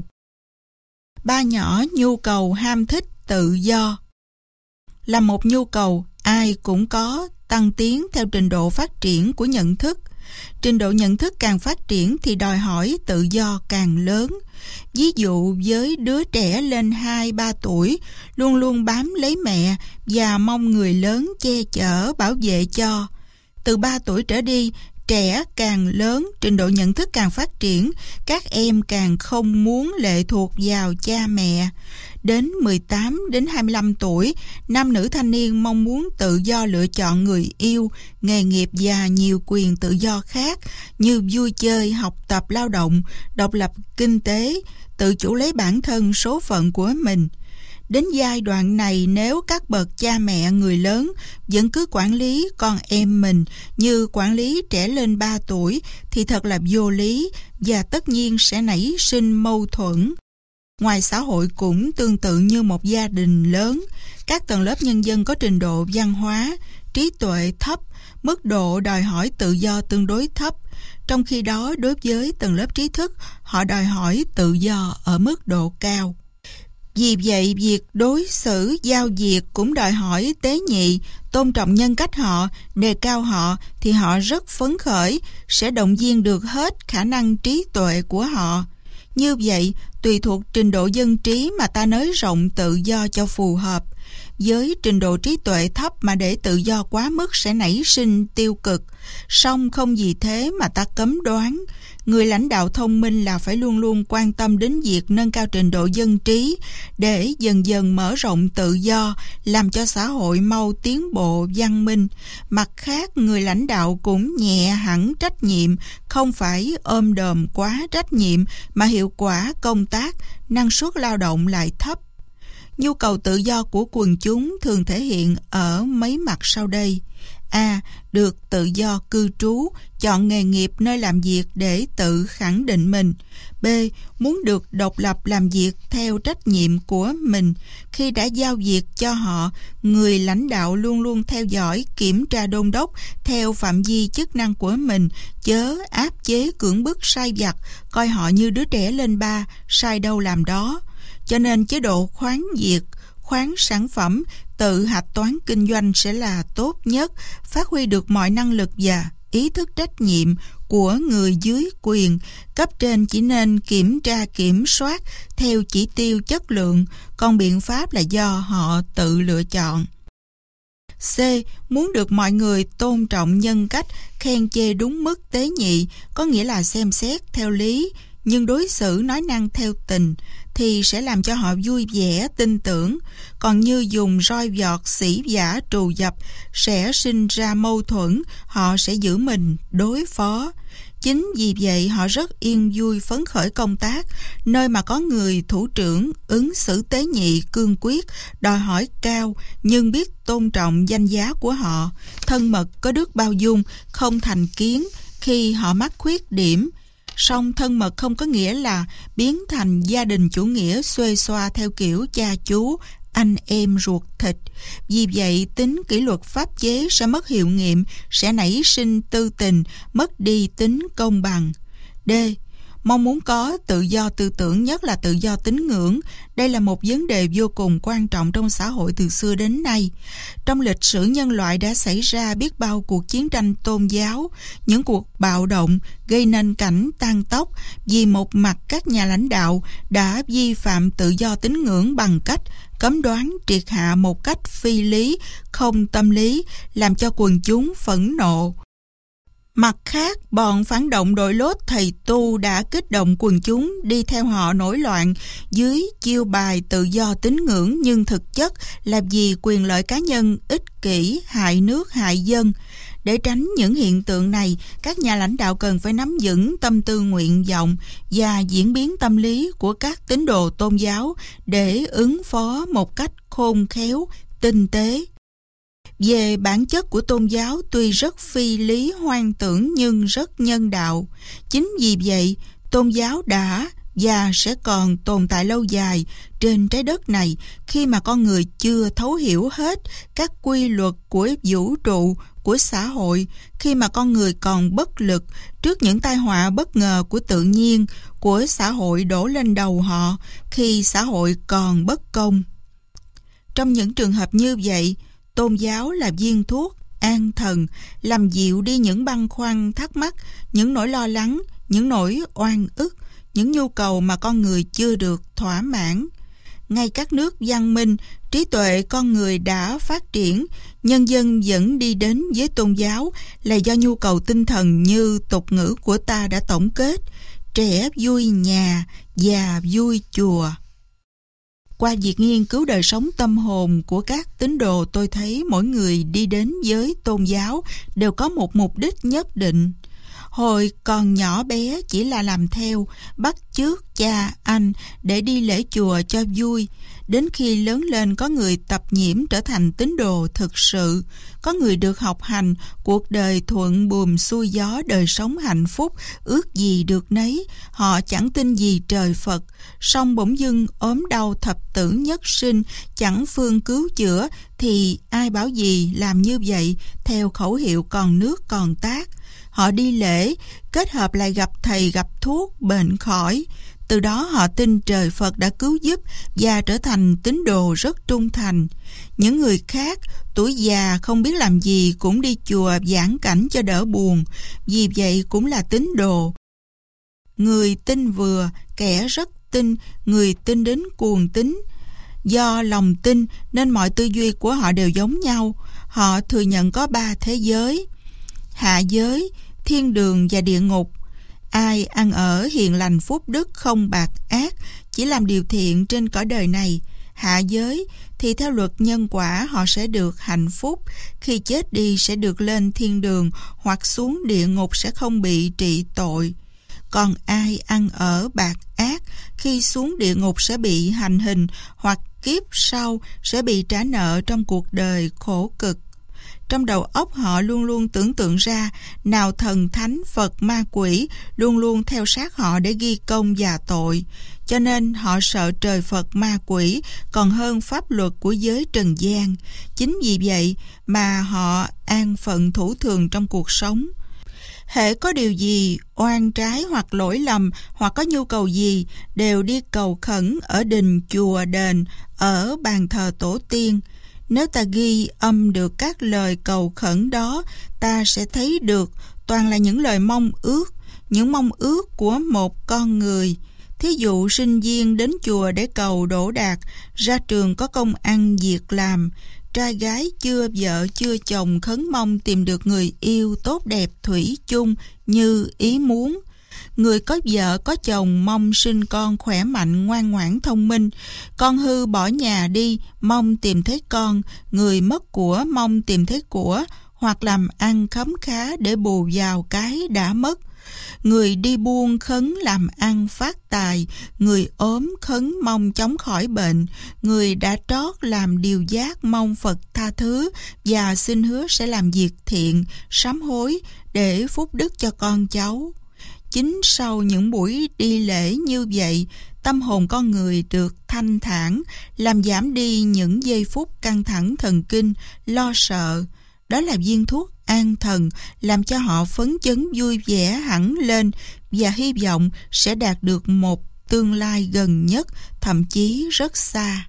3 nhỏ, nhu cầu ham thích tự do. Là một nhu cầu ai cũng có tăng tiến theo trình độ phát triển của nhận thức. Trình độ nhận thức càng phát triển thì đòi hỏi tự do càng lớn. Ví dụ với đứa trẻ lên 2-3 tuổi luôn luôn bám lấy mẹ và mong người lớn che chở bảo vệ cho. Từ 3 tuổi trở đi, trẻ càng lớn, trình độ nhận thức càng phát triển, các em càng không muốn lệ thuộc vào cha mẹ. Đến 18 đến 25 tuổi, nam nữ thanh niên mong muốn tự do lựa chọn người yêu, nghề nghiệp và nhiều quyền tự do khác như vui chơi, học tập, lao động, độc lập kinh tế, tự chủ lấy bản thân, số phận của mình. Đến giai đoạn này, nếu các bậc cha mẹ người lớn vẫn cứ quản lý con em mình như quản lý trẻ lên 3 tuổi thì thật là vô lý và tất nhiên sẽ nảy sinh mâu thuẫn. Ngoài xã hội cũng tương tự như một gia đình lớn, các tầng lớp nhân dân có trình độ văn hóa, trí tuệ thấp, mức độ đòi hỏi tự do tương đối thấp. Trong khi đó, đối với tầng lớp trí thức, họ đòi hỏi tự do ở mức độ cao. Vì vậy, việc đối xử, giao việc cũng đòi hỏi tế nhị, tôn trọng nhân cách họ, đề cao họ thì họ rất phấn khởi, sẽ động viên được hết khả năng trí tuệ của họ. Như vậy, tùy thuộc trình độ dân trí mà ta nới rộng tự do cho phù hợp. Với trình độ trí tuệ thấp mà để tự do quá mức sẽ nảy sinh tiêu cực. Song không vì thế mà ta cấm đoán. Người lãnh đạo thông minh là phải luôn luôn quan tâm đến việc nâng cao trình độ dân trí để dần dần mở rộng tự do, làm cho xã hội mau tiến bộ văn minh. Mặt khác, người lãnh đạo cũng nhẹ hẳn trách nhiệm, không phải ôm đồm quá trách nhiệm mà hiệu quả công tác, năng suất lao động lại thấp. Nhu cầu tự do của quần chúng thường thể hiện ở mấy mặt sau đây. A. Được tự do cư trú, chọn nghề nghiệp nơi làm việc để tự khẳng định mình. B. Muốn được độc lập làm việc theo trách nhiệm của mình. Khi đã giao việc cho họ, người lãnh đạo luôn luôn theo dõi, kiểm tra đôn đốc theo phạm vi chức năng của mình, chớ áp chế cưỡng bức sai vặt, coi họ như đứa trẻ lên 3, sai đâu làm đó. Cho nên chế độ khoán việc, khoán sản phẩm, tự hạch toán kinh doanh sẽ là tốt nhất, phát huy được mọi năng lực và ý thức trách nhiệm của người dưới quyền. Cấp trên chỉ nên kiểm tra kiểm soát theo chỉ tiêu chất lượng, còn biện pháp là do họ tự lựa chọn. C. Muốn được mọi người tôn trọng nhân cách, khen chê đúng mức tế nhị, có nghĩa là xem xét theo lý, nhưng đối xử nói năng theo tình, thì sẽ làm cho họ vui vẻ, tin tưởng. Còn như dùng roi vọt, sỉ vả, trù dập sẽ sinh ra mâu thuẫn, họ sẽ giữ mình đối phó. Chính vì vậy họ rất yên vui phấn khởi công tác, nơi mà có người thủ trưởng ứng xử tế nhị, cương quyết, đòi hỏi cao nhưng biết tôn trọng danh giá của họ, thân mật, có đức bao dung, không thành kiến khi họ mắc khuyết điểm. Song thân mật không có nghĩa là biến thành gia đình chủ nghĩa xuê xoa theo kiểu cha chú, anh em ruột thịt. Vì vậy, tính kỷ luật pháp chế sẽ mất hiệu nghiệm, sẽ nảy sinh tư tình, mất đi tính công bằng. D. Mong muốn có tự do tư tưởng, nhất là tự do tín ngưỡng. Đây là một vấn đề vô cùng quan trọng trong xã hội từ xưa đến nay. Trong lịch sử nhân loại đã xảy ra biết bao cuộc chiến tranh tôn giáo, những cuộc bạo động gây nên cảnh tan tóc vì một mặt các nhà lãnh đạo đã vi phạm tự do tín ngưỡng bằng cách cấm đoán triệt hạ một cách phi lý, không tâm lý, làm cho quần chúng phẫn nộ. Mặt khác, bọn phản động đội lốt thầy tu đã kích động quần chúng đi theo họ nổi loạn dưới chiêu bài tự do tín ngưỡng, nhưng thực chất là vì quyền lợi cá nhân, ích kỷ, hại nước, hại dân. Để tránh những hiện tượng này, các nhà lãnh đạo cần phải nắm vững tâm tư nguyện vọng và diễn biến tâm lý của các tín đồ tôn giáo để ứng phó một cách khôn khéo, tinh tế. Về bản chất của tôn giáo tuy rất phi lý hoang tưởng nhưng rất nhân đạo. Chính vì vậy, tôn giáo đã và sẽ còn tồn tại lâu dài trên trái đất này khi mà con người chưa thấu hiểu hết các quy luật của vũ trụ, của xã hội, khi mà con người còn bất lực trước những tai họa bất ngờ của tự nhiên, của xã hội đổ lên đầu họ, khi xã hội còn bất công. Trong những trường hợp như vậy, tôn giáo là viên thuốc an thần, làm dịu đi những băn khoăn thắc mắc, những nỗi lo lắng, những nỗi oan ức, những nhu cầu mà con người chưa được thỏa mãn. Ngay các nước văn minh, trí tuệ con người đã phát triển, nhân dân vẫn đi đến với tôn giáo là do nhu cầu tinh thần như tục ngữ của ta đã tổng kết: trẻ vui nhà, già vui chùa. Qua việc nghiên cứu đời sống tâm hồn của các tín đồ, tôi thấy mỗi người đi đến với tôn giáo đều có một mục đích nhất định. Hồi còn nhỏ bé chỉ là làm theo, bắt chước cha anh để đi lễ chùa cho vui. Đến khi lớn lên, có người tập nhiễm trở thành tín đồ thực sự, có người được học hành, cuộc đời thuận buồm xuôi gió, đời sống hạnh phúc, ước gì được nấy. Họ chẳng tin gì trời Phật, song bỗng dưng ốm đau thập tử nhất sinh, chẳng phương cứu chữa, thì ai bảo gì làm như vậy theo khẩu hiệu còn nước còn tát. Họ đi lễ, kết hợp lại gặp thầy gặp thuốc, bệnh khỏi. Từ đó họ tin trời Phật đã cứu giúp và trở thành tín đồ rất trung thành. Những người khác, tuổi già không biết làm gì cũng đi chùa giảng cảnh cho đỡ buồn, vì vậy cũng là tín đồ. Người tin vừa, kẻ rất tin, người tin đến cuồng tín. Do lòng tin nên mọi tư duy của họ đều giống nhau. Họ thừa nhận có 3 thế giới: hạ giới, thiên đường và địa ngục. Ai ăn ở hiền lành phúc đức, không bạc ác, chỉ làm điều thiện trên cõi đời này, hạ giới, thì theo luật nhân quả họ sẽ được hạnh phúc, khi chết đi sẽ được lên thiên đường, hoặc xuống địa ngục sẽ không bị trị tội. Còn ai ăn ở bạc ác, khi xuống địa ngục sẽ bị hành hình, hoặc kiếp sau sẽ bị trả nợ trong cuộc đời khổ cực. Trong đầu óc họ luôn luôn tưởng tượng ra nào thần thánh Phật ma quỷ luôn luôn theo sát họ để ghi công và tội, cho nên họ sợ trời Phật ma quỷ còn hơn pháp luật của giới trần gian. Chính vì vậy mà họ an phận thủ thường trong cuộc sống. Hễ có điều gì oan trái hoặc lỗi lầm hoặc có nhu cầu gì đều đi cầu khẩn ở đình chùa đền, ở bàn thờ tổ tiên. Nếu ta ghi âm được các lời cầu khẩn đó, ta sẽ thấy được toàn là những lời mong ước, những mong ước của một con người. Thí dụ sinh viên đến chùa để cầu đỗ đạt, ra trường có công ăn việc làm, trai gái chưa vợ chưa chồng khấn mong tìm được người yêu tốt đẹp thủy chung như ý muốn. Người có vợ có chồng mong sinh con khỏe mạnh ngoan ngoãn thông minh, con hư bỏ nhà đi mong tìm thấy con, người mất của mong tìm thấy của, hoặc làm ăn khấm khá để bù vào cái đã mất. Người đi buôn khấn làm ăn phát tài, người ốm khấn mong chóng khỏi bệnh, người đã trót làm điều giác mong Phật tha thứ và xin hứa sẽ làm việc thiện, sám hối để phúc đức cho con cháu. Chính sau những buổi đi lễ như vậy, tâm hồn con người được thanh thản, làm giảm đi những giây phút căng thẳng thần kinh, lo sợ. Đó là viên thuốc an thần, làm cho họ phấn chấn vui vẻ hẳn lên và hy vọng sẽ đạt được một tương lai gần nhất, thậm chí rất xa.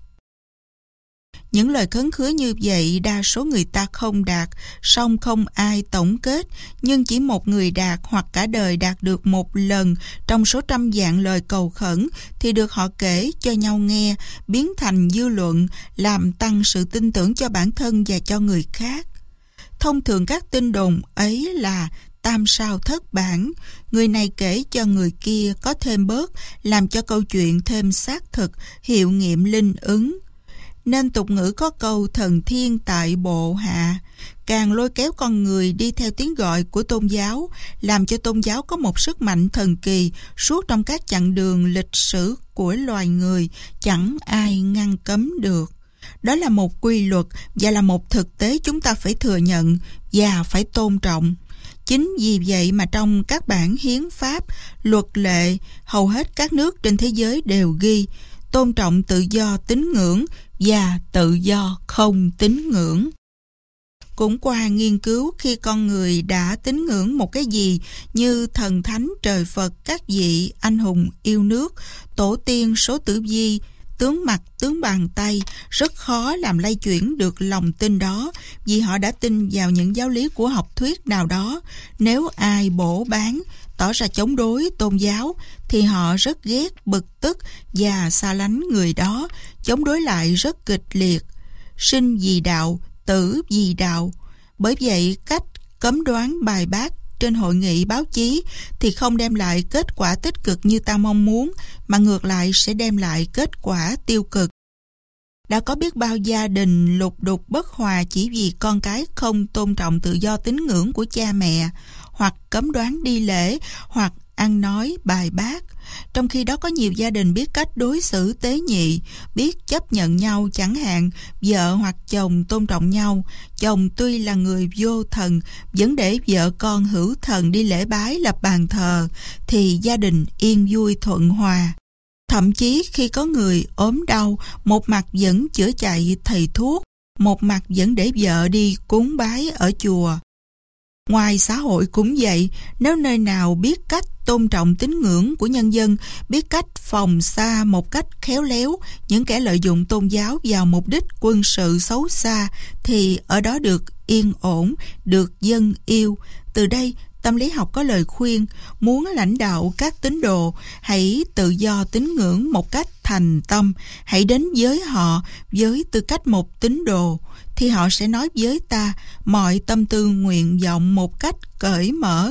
Những lời khấn khứa như vậy đa số người ta không đạt, song không ai tổng kết, nhưng chỉ một người đạt hoặc cả đời đạt được một lần trong số trăm vạn lời cầu khẩn thì được họ kể cho nhau nghe, biến thành dư luận, làm tăng sự tin tưởng cho bản thân và cho người khác. Thông thường các tin đồn ấy là tam sao thất bản, người này kể cho người kia có thêm bớt, làm cho câu chuyện thêm xác thực, hiệu nghiệm linh ứng. Nên tục ngữ có câu thần thiên tại bộ hạ, càng lôi kéo con người đi theo tiếng gọi của tôn giáo, làm cho tôn giáo có một sức mạnh thần kỳ suốt trong các chặng đường lịch sử của loài người, chẳng ai ngăn cấm được. Đó là một quy luật và là một thực tế chúng ta phải thừa nhận và phải tôn trọng. Chính vì vậy mà trong các bản hiến pháp, luật lệ, hầu hết các nước trên thế giới đều ghi tôn trọng tự do tín ngưỡng và tự do không tín ngưỡng. Cũng qua nghiên cứu, khi con người đã tín ngưỡng một cái gì như thần thánh trời Phật, các vị anh hùng yêu nước, tổ tiên số tử vi, tướng mặt, tướng bàn tay, rất khó làm lay chuyển được lòng tin đó, vì họ đã tin vào những giáo lý của học thuyết nào đó. Nếu ai bổ bán, tỏ ra chống đối tôn giáo, thì họ rất ghét, bực tức và xa lánh người đó, chống đối lại rất kịch liệt. Sinh vì đạo, tử vì đạo. Bởi vậy, cách cấm đoán bài bác trên hội nghị báo chí thì không đem lại kết quả tích cực như ta mong muốn, mà ngược lại sẽ đem lại kết quả tiêu cực. Đã có biết bao gia đình lục đục bất hòa chỉ vì con cái không tôn trọng tự do tín ngưỡng của cha mẹ, hoặc cấm đoán đi lễ, hoặc ăn nói bài bác. Trong khi đó có nhiều gia đình biết cách đối xử tế nhị, biết chấp nhận nhau, chẳng hạn vợ hoặc chồng tôn trọng nhau. Chồng tuy là người vô thần, vẫn để vợ con hữu thần đi lễ bái lập bàn thờ, thì gia đình yên vui thuận hòa. Thậm chí khi có người ốm đau, một mặt vẫn chữa chạy thầy thuốc, một mặt vẫn để vợ đi cúng bái ở chùa. Ngoài xã hội cũng vậy, nếu nơi nào biết cách tôn trọng tín ngưỡng của nhân dân, biết cách phòng xa một cách khéo léo những kẻ lợi dụng tôn giáo vào mục đích quân sự xấu xa, thì ở đó được yên ổn, được dân yêu. Từ đây, tâm lý học có lời khuyên, muốn lãnh đạo các tín đồ, hãy tự do tín ngưỡng một cách thành tâm, hãy đến với họ với tư cách một tín đồ, thì họ sẽ nói với ta mọi tâm tư nguyện vọng một cách cởi mở.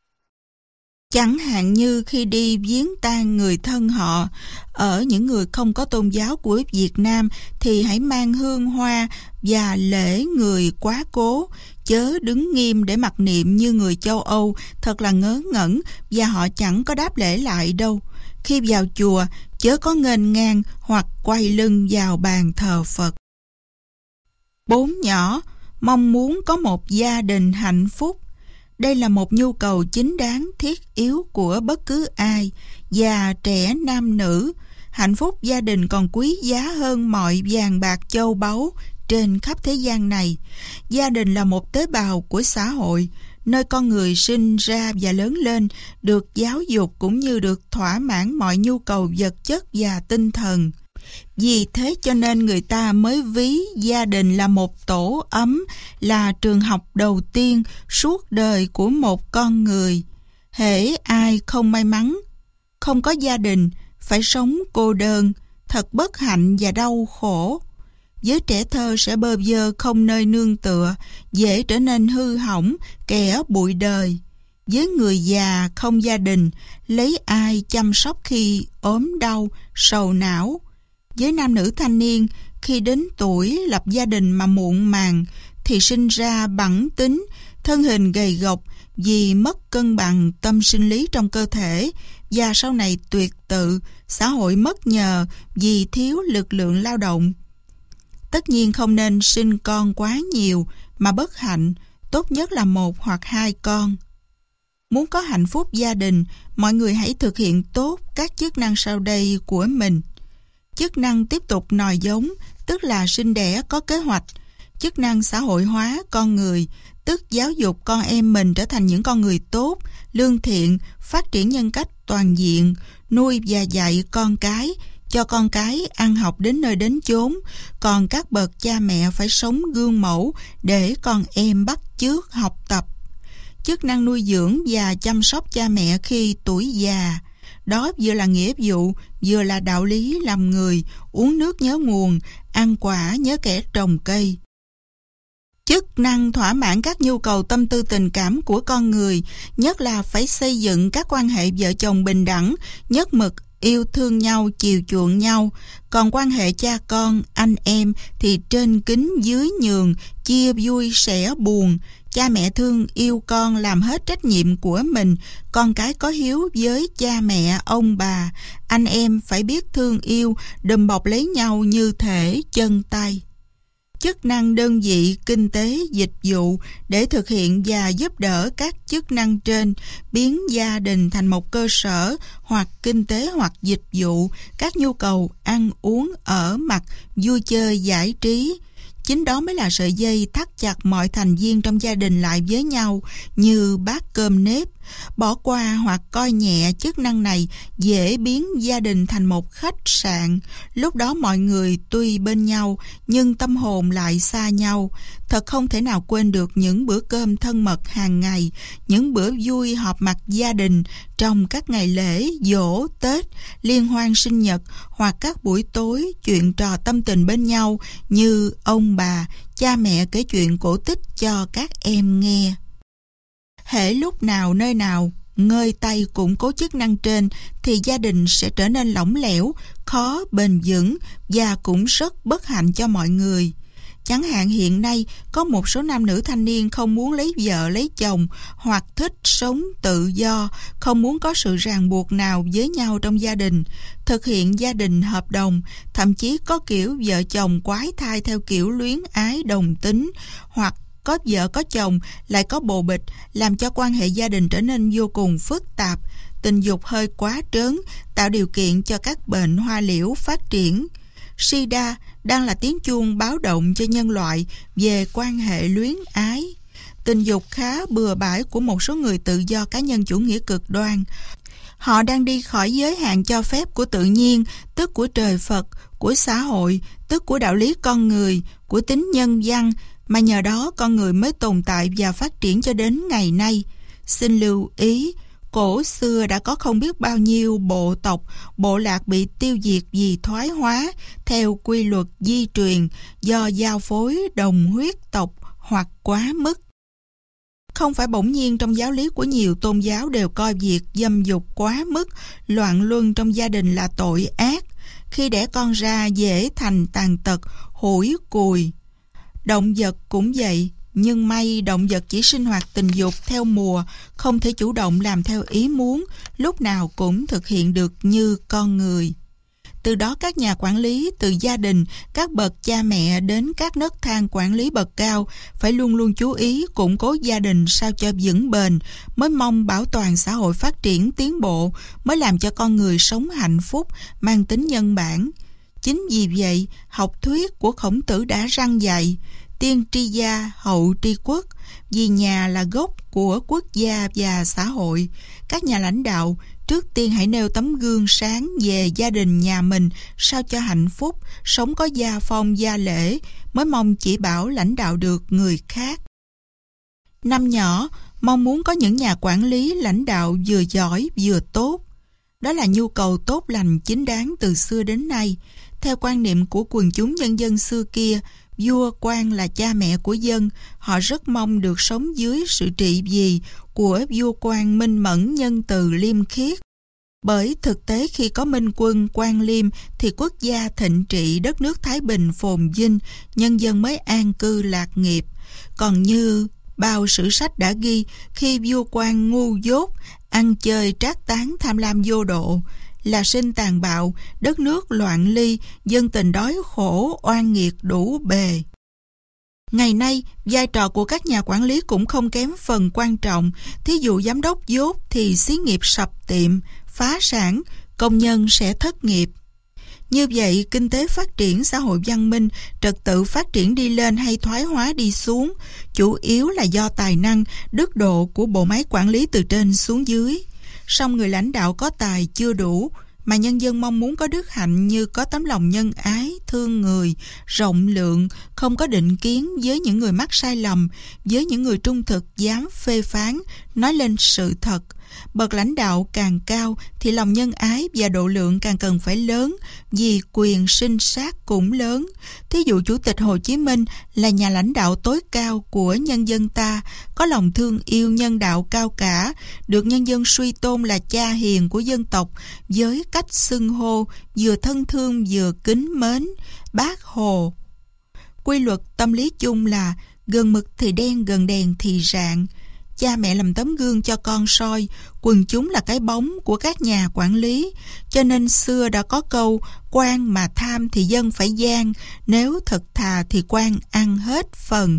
Chẳng hạn như khi đi viếng tang người thân họ, ở những người không có tôn giáo của Việt Nam thì hãy mang hương hoa và lễ người quá cố, chớ đứng nghiêm để mặc niệm như người châu Âu, thật là ngớ ngẩn và họ chẳng có đáp lễ lại đâu. Khi vào chùa, chớ có nghênh ngang hoặc quay lưng vào bàn thờ Phật. 4 nhỏ, mong muốn có một gia đình hạnh phúc. Đây là một nhu cầu chính đáng thiết yếu của bất cứ ai, già trẻ nam nữ. Hạnh phúc gia đình còn quý giá hơn mọi vàng bạc châu báu trên khắp thế gian này. Gia đình là một tế bào của xã hội, nơi con người sinh ra và lớn lên, được giáo dục cũng như được thỏa mãn mọi nhu cầu vật chất và tinh thần. Vì thế cho nên người ta mới ví gia đình là một tổ ấm, là trường học đầu tiên suốt đời của một con người. Hễ ai không may mắn, không có gia đình, phải sống cô đơn, thật bất hạnh và đau khổ. Với trẻ thơ sẽ bơ vơ không nơi nương tựa, dễ trở nên hư hỏng, kẻ bụi đời. Với người già không gia đình, lấy ai chăm sóc khi ốm đau, sầu não. Với nam nữ thanh niên, khi đến tuổi lập gia đình mà muộn màng, thì sinh ra bẵng tính, thân hình gầy gộc vì mất cân bằng tâm sinh lý trong cơ thể, và sau này tuyệt tự, xã hội mất nhờ vì thiếu lực lượng lao động. Tất nhiên không nên sinh con quá nhiều mà bất hạnh, tốt nhất là 1 hoặc 2 con. Muốn có hạnh phúc gia đình, mọi người hãy thực hiện tốt các chức năng sau đây của mình. Chức năng tiếp tục nòi giống, tức là sinh đẻ có kế hoạch. Chức năng xã hội hóa con người, tức giáo dục con em mình trở thành những con người tốt, lương thiện, phát triển nhân cách toàn diện, nuôi và dạy con cái, cho con cái ăn học đến nơi đến chốn. Còn các bậc cha mẹ phải sống gương mẫu để con em bắt chước học tập. Chức năng nuôi dưỡng và chăm sóc cha mẹ khi tuổi già. Đó vừa là nghĩa vụ, vừa là đạo lý làm người, uống nước nhớ nguồn, ăn quả nhớ kẻ trồng cây. Chức năng thỏa mãn các nhu cầu tâm tư tình cảm của con người, nhất là phải xây dựng các quan hệ vợ chồng bình đẳng, nhất mực, yêu thương nhau, chiều chuộng nhau. Còn quan hệ cha con, anh em thì trên kính dưới nhường, chia vui sẻ buồn. Cha mẹ thương yêu con làm hết trách nhiệm của mình, con cái có hiếu với cha mẹ, ông bà. Anh em phải biết thương yêu, đùm bọc lấy nhau như thể chân tay. Chức năng đơn vị kinh tế dịch vụ để thực hiện và giúp đỡ các chức năng trên, biến gia đình thành một cơ sở hoặc kinh tế hoặc dịch vụ, các nhu cầu ăn uống ở mặc, vui chơi giải trí. Chính đó mới là sợi dây thắt chặt mọi thành viên trong gia đình lại với nhau như bát cơm nếp. Bỏ qua hoặc coi nhẹ chức năng này dễ biến gia đình thành một khách sạn. Lúc đó mọi người tuy bên nhau nhưng tâm hồn lại xa nhau. Thật không thể nào quên được những bữa cơm thân mật hàng ngày, những bữa vui họp mặt gia đình trong các ngày lễ, giỗ, Tết, liên hoan sinh nhật hoặc các buổi tối chuyện trò tâm tình bên nhau như ông bà, cha mẹ kể chuyện cổ tích cho các em nghe. Hễ lúc nào nơi nào ngơi tay củng cố chức năng trên thì gia đình sẽ trở nên lỏng lẻo, khó bền vững và cũng rất bất hạnh cho mọi người. Chẳng hạn hiện nay có một số nam nữ thanh niên không muốn lấy vợ lấy chồng hoặc thích sống tự do, không muốn có sự ràng buộc nào với nhau trong gia đình, thực hiện gia đình hợp đồng, thậm chí có kiểu vợ chồng quái thai theo kiểu luyến ái đồng tính, hoặc có vợ có chồng lại có bồ bịch, làm cho quan hệ gia đình trở nên vô cùng phức tạp. Tình dục hơi quá trớn, tạo điều kiện cho các bệnh hoa liễu phát triển. SIDA đang là tiếng chuông báo động cho nhân loại về quan hệ luyến ái. Tình dục khá bừa bãi của một số người tự do cá nhân chủ nghĩa cực đoan. Họ đang đi khỏi giới hạn cho phép của tự nhiên, tức của trời Phật, của xã hội, tức của đạo lý con người, của tính nhân văn, mà nhờ đó con người mới tồn tại và phát triển cho đến ngày nay. Xin lưu ý, cổ xưa đã có không biết bao nhiêu bộ tộc, bộ lạc bị tiêu diệt vì thoái hóa theo quy luật di truyền do giao phối đồng huyết tộc hoặc quá mức. Không phải bỗng nhiên trong giáo lý của nhiều tôn giáo đều coi việc dâm dục quá mức, loạn luân trong gia đình là tội ác. Khi đẻ con ra dễ thành tàn tật, hủi cùi. Động vật cũng vậy, nhưng may động vật chỉ sinh hoạt tình dục theo mùa, không thể chủ động làm theo ý muốn, lúc nào cũng thực hiện được như con người. Từ đó các nhà quản lý, từ gia đình, các bậc cha mẹ đến các nấc thang quản lý bậc cao phải luôn luôn chú ý củng cố gia đình sao cho vững bền, mới mong bảo toàn xã hội phát triển tiến bộ, mới làm cho con người sống hạnh phúc, mang tính nhân bản. Chính vì vậy, học thuyết của Khổng Tử đã răn dạy: tiên tri gia, hậu tri quốc, vì nhà là gốc của quốc gia và xã hội. Các nhà lãnh đạo trước tiên hãy nêu tấm gương sáng về gia đình nhà mình sao cho hạnh phúc, sống có gia phong gia lễ, mới mong chỉ bảo lãnh đạo được người khác. Năm nhỏ, mong muốn có những nhà quản lý lãnh đạo vừa giỏi vừa tốt. Đó là nhu cầu tốt lành chính đáng từ xưa đến nay. Theo quan niệm của quần chúng nhân dân xưa kia, vua quan là cha mẹ của dân, họ rất mong được sống dưới sự trị vì của vua quan minh mẫn nhân từ liêm khiết. Bởi thực tế khi có minh quân quan liêm thì quốc gia thịnh trị, đất nước thái bình phồn vinh, nhân dân mới an cư lạc nghiệp. Còn như bao sử sách đã ghi, khi vua quan ngu dốt, ăn chơi trác tán tham lam vô độ, là sinh tàn bạo, đất nước loạn ly, dân tình đói khổ, oan nghiệt đủ bề. Ngày nay, vai trò của các nhà quản lý cũng không kém phần quan trọng. Thí dụ giám đốc dốt thì xí nghiệp sập tiệm, phá sản, công nhân sẽ thất nghiệp. Như vậy, kinh tế phát triển, xã hội văn minh, trật tự phát triển đi lên hay thoái hóa đi xuống, chủ yếu là do tài năng, đức độ của bộ máy quản lý từ trên xuống dưới. Song người lãnh đạo có tài chưa đủ, mà nhân dân mong muốn có đức hạnh như có tấm lòng nhân ái, thương người, rộng lượng, không có định kiến với những người mắc sai lầm, với những người trung thực dám phê phán, nói lên sự thật. Bậc lãnh đạo càng cao thì lòng nhân ái và độ lượng càng cần phải lớn, vì quyền sinh sát cũng lớn. Thí dụ Chủ tịch Hồ Chí Minh là nhà lãnh đạo tối cao của nhân dân ta, có lòng thương yêu nhân đạo cao cả, được nhân dân suy tôn là cha hiền của dân tộc, với cách xưng hô vừa thân thương vừa kính mến: Bác Hồ. Quy luật tâm lý chung là gần mực thì đen, gần đèn thì rạng. Cha mẹ làm tấm gương cho con soi, quần chúng là cái bóng của các nhà quản lý. Cho nên xưa đã có câu: quan mà tham thì dân phải gian, nếu thật thà thì quan ăn hết phần.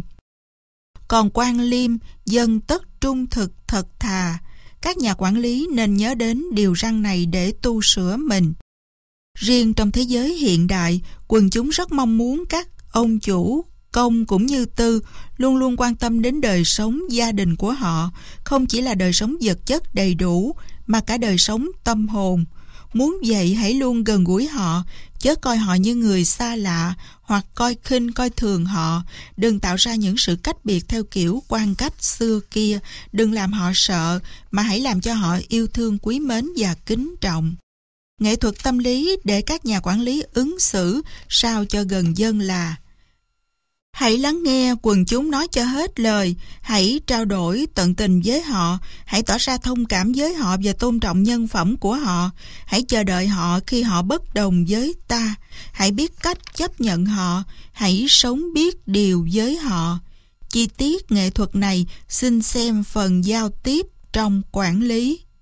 Còn quan liêm, dân tất trung thực thật thà. Các nhà quản lý nên nhớ đến điều răn này để tu sửa mình. Riêng trong thế giới hiện đại, quần chúng rất mong muốn các ông chủ công cũng như tư, luôn luôn quan tâm đến đời sống gia đình của họ, không chỉ là đời sống vật chất đầy đủ, mà cả đời sống tâm hồn. Muốn vậy hãy luôn gần gũi họ, chớ coi họ như người xa lạ, hoặc coi khinh coi thường họ. Đừng tạo ra những sự cách biệt theo kiểu quan cách xưa kia. Đừng làm họ sợ, mà hãy làm cho họ yêu thương, quý mến và kính trọng. Nghệ thuật tâm lý để các nhà quản lý ứng xử sao cho gần dân là: hãy lắng nghe quần chúng nói cho hết lời, hãy trao đổi tận tình với họ, hãy tỏ ra thông cảm với họ và tôn trọng nhân phẩm của họ, hãy chờ đợi họ khi họ bất đồng với ta, hãy biết cách chấp nhận họ, hãy sống biết điều với họ. Chi tiết nghệ thuật này xin xem phần giao tiếp trong quản lý.